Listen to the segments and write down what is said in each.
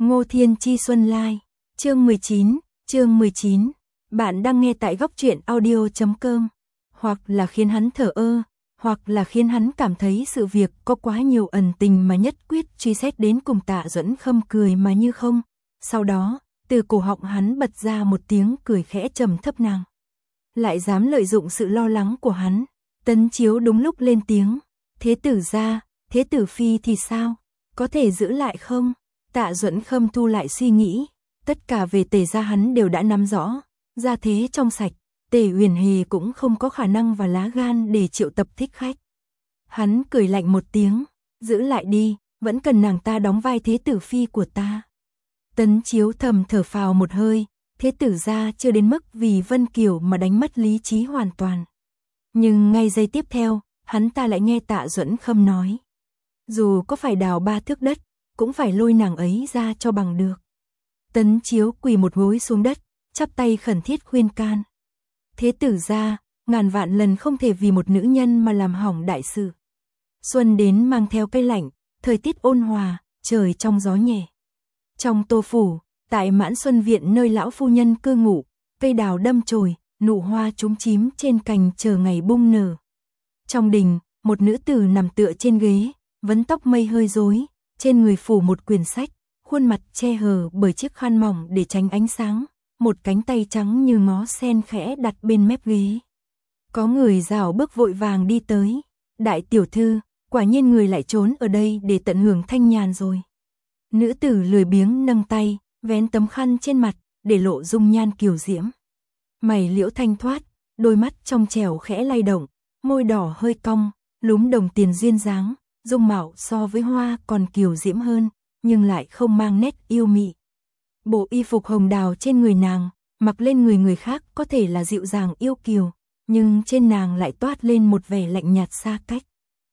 Ngô Thiên Chi Xuân Lai, chương 19, bạn đang nghe tại góc truyện audio.com, hoặc là khiến hắn thờ ơ, hoặc là khiến hắn cảm thấy sự việc có quá nhiều ẩn tình mà nhất quyết truy xét đến cùng. Tạ Duẫn Khâm cười mà như không, sau đó, từ cổ họng hắn bật ra một tiếng cười khẽ trầm thấp. Nàng lại dám lợi dụng sự lo lắng của hắn. Tấn Chiếu đúng lúc lên tiếng, thế tử gia, thế tử phi thì sao, có thể giữ lại không? Tạ Duẫn Khâm thu lại suy nghĩ, tất cả về Tề gia hắn đều đã nắm rõ, gia thế trong sạch, Tề Uyển Hề cũng không có khả năng và lá gan để triệu tập thích khách. Hắn cười lạnh một tiếng, giữ lại đi, vẫn cần nàng ta đóng vai thế tử phi của ta. Tấn Chiếu thầm thở phào một hơi, thế tử gia chưa đến mức vì Vân Kiều mà đánh mất lý trí hoàn toàn. Nhưng ngay giây tiếp theo, hắn ta lại nghe Tạ Duẫn Khâm nói, dù có phải đào 3 thước đất, cũng phải lôi nàng ấy ra cho bằng được. Tấn Chiếu quỳ một gối xuống đất, chắp tay khẩn thiết khuyên can. Thế tử gia, ngàn vạn lần không thể vì một nữ nhân mà làm hỏng đại sự. Xuân đến mang theo cây lạnh, thời tiết ôn hòa, trời trong gió nhẹ. Trong Tô phủ, tại Mãn Xuân viện nơi lão phu nhân cư ngụ, cây đào đâm chồi, nụ hoa chúm chím trên cành chờ ngày bung nở. Trong đình, một nữ tử nằm tựa trên ghế, vấn tóc mây hơi rối, trên người phủ một quyển sách, khuôn mặt che hờ bởi chiếc khăn mỏng để tránh ánh sáng, một cánh tay trắng như ngó sen khẽ đặt bên mép ghế. Có người rảo bước vội vàng đi tới, đại tiểu thư, quả nhiên người lại trốn ở đây để tận hưởng thanh nhàn rồi. Nữ tử lười biếng nâng tay, vén tấm khăn trên mặt, để lộ dung nhan kiều diễm. Mày liễu thanh thoát, đôi mắt trong trẻo khẽ lay động, môi đỏ hơi cong, lúm đồng tiền duyên dáng, dung mạo so với hoa còn kiều diễm hơn, nhưng lại không mang nét yêu mị. Bộ y phục hồng đào trên người nàng, mặc lên người khác có thể là dịu dàng yêu kiều, nhưng trên nàng lại toát lên một vẻ lạnh nhạt xa cách.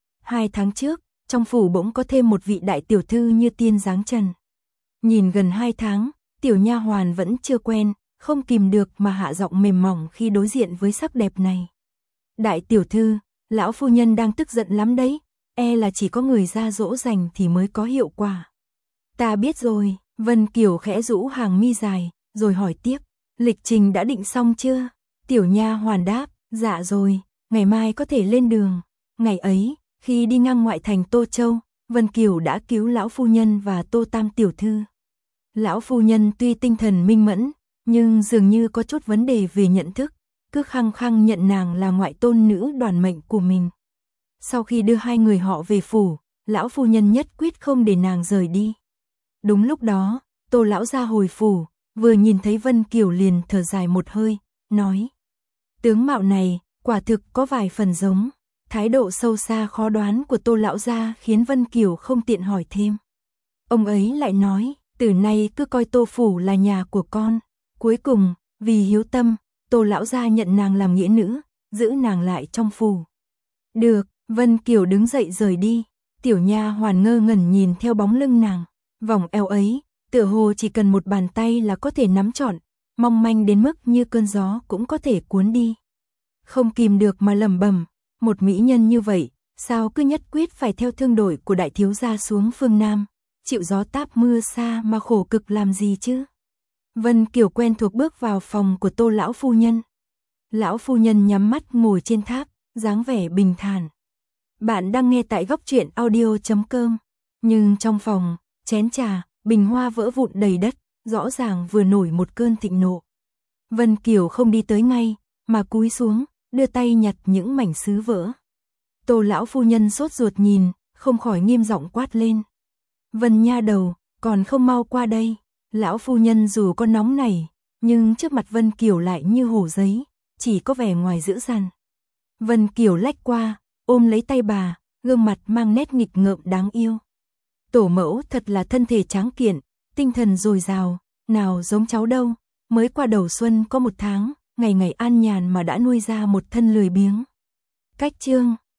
2 tháng trước, trong phủ bỗng có thêm một vị đại tiểu thư như tiên giáng trần. Nhìn gần 2 tháng, tiểu nha hoàn vẫn chưa quen, không kìm được mà hạ giọng mềm mỏng khi đối diện với sắc đẹp này. Đại tiểu thư, lão phu nhân đang tức giận lắm đấy, e là chỉ có người ra dỗ dành thì mới có hiệu quả. Ta biết rồi, Vân Kiều khẽ rũ hàng mi dài, rồi hỏi tiếp, lịch trình đã định xong chưa? Tiểu nha hoàn đáp, dạ rồi, ngày mai có thể lên đường. Ngày ấy, khi đi ngang ngoại thành Tô Châu, Vân Kiều đã cứu lão phu nhân và Tô Tam tiểu thư. Lão phu nhân tuy tinh thần minh mẫn, nhưng dường như có chút vấn đề về nhận thức, cứ khăng khăng nhận nàng là ngoại tôn nữ đoản mệnh của mình. Sau khi đưa hai người họ về phủ, lão phu nhân nhất quyết không để nàng rời đi. Đúng lúc đó, Tô lão gia hồi phủ, vừa nhìn thấy Vân Kiều liền thở dài một hơi, nói: tướng mạo này, quả thực có vài phần giống. Thái độ sâu xa khó đoán của Tô lão gia khiến Vân Kiều không tiện hỏi thêm. Ông ấy lại nói, từ nay cứ coi Tô phủ là nhà của con. Cuối cùng, vì hiếu tâm, Tô lão gia nhận nàng làm nghĩa nữ, giữ nàng lại trong phủ. Được, Vân Kiều đứng dậy rời đi. Tiểu nha hoàn ngơ ngẩn nhìn theo bóng lưng nàng, vòng eo ấy, tựa hồ chỉ cần một bàn tay là có thể nắm trọn, mong manh đến mức như cơn gió cũng có thể cuốn đi. Không kìm được mà lẩm bẩm, một mỹ nhân như vậy, sao cứ nhất quyết phải theo thương đội của đại thiếu gia xuống phương Nam, chịu gió táp mưa xa mà khổ cực làm gì chứ? Vân Kiều quen thuộc bước vào phòng của Tô lão phu nhân. Lão phu nhân nhắm mắt ngồi trên tháp, dáng vẻ bình thản. Bạn đang nghe tại góc truyện audio.com, nhưng trong phòng, chén trà, bình hoa vỡ vụn đầy đất, rõ ràng vừa nổi một cơn thịnh nộ. Vân Kiều không đi tới ngay, mà cúi xuống, đưa tay nhặt những mảnh sứ vỡ. Tô lão phu nhân sốt ruột nhìn, không khỏi nghiêm giọng quát lên. Vân nha đầu, còn không mau qua đây. Lão phu nhân dù có nóng này, nhưng trước mặt Vân Kiều lại như hổ giấy, chỉ có vẻ ngoài dữ dằn. Vân Kiều lách qua, ôm lấy tay bà, gương mặt mang nét nghịch ngợm đáng yêu. Tổ mẫu thật là thân thể tráng kiện, tinh thần dồi dào, nào giống cháu đâu, mới qua đầu xuân có 1 tháng, ngày ngày an nhàn mà đã nuôi ra một thân lười biếng. Cách chương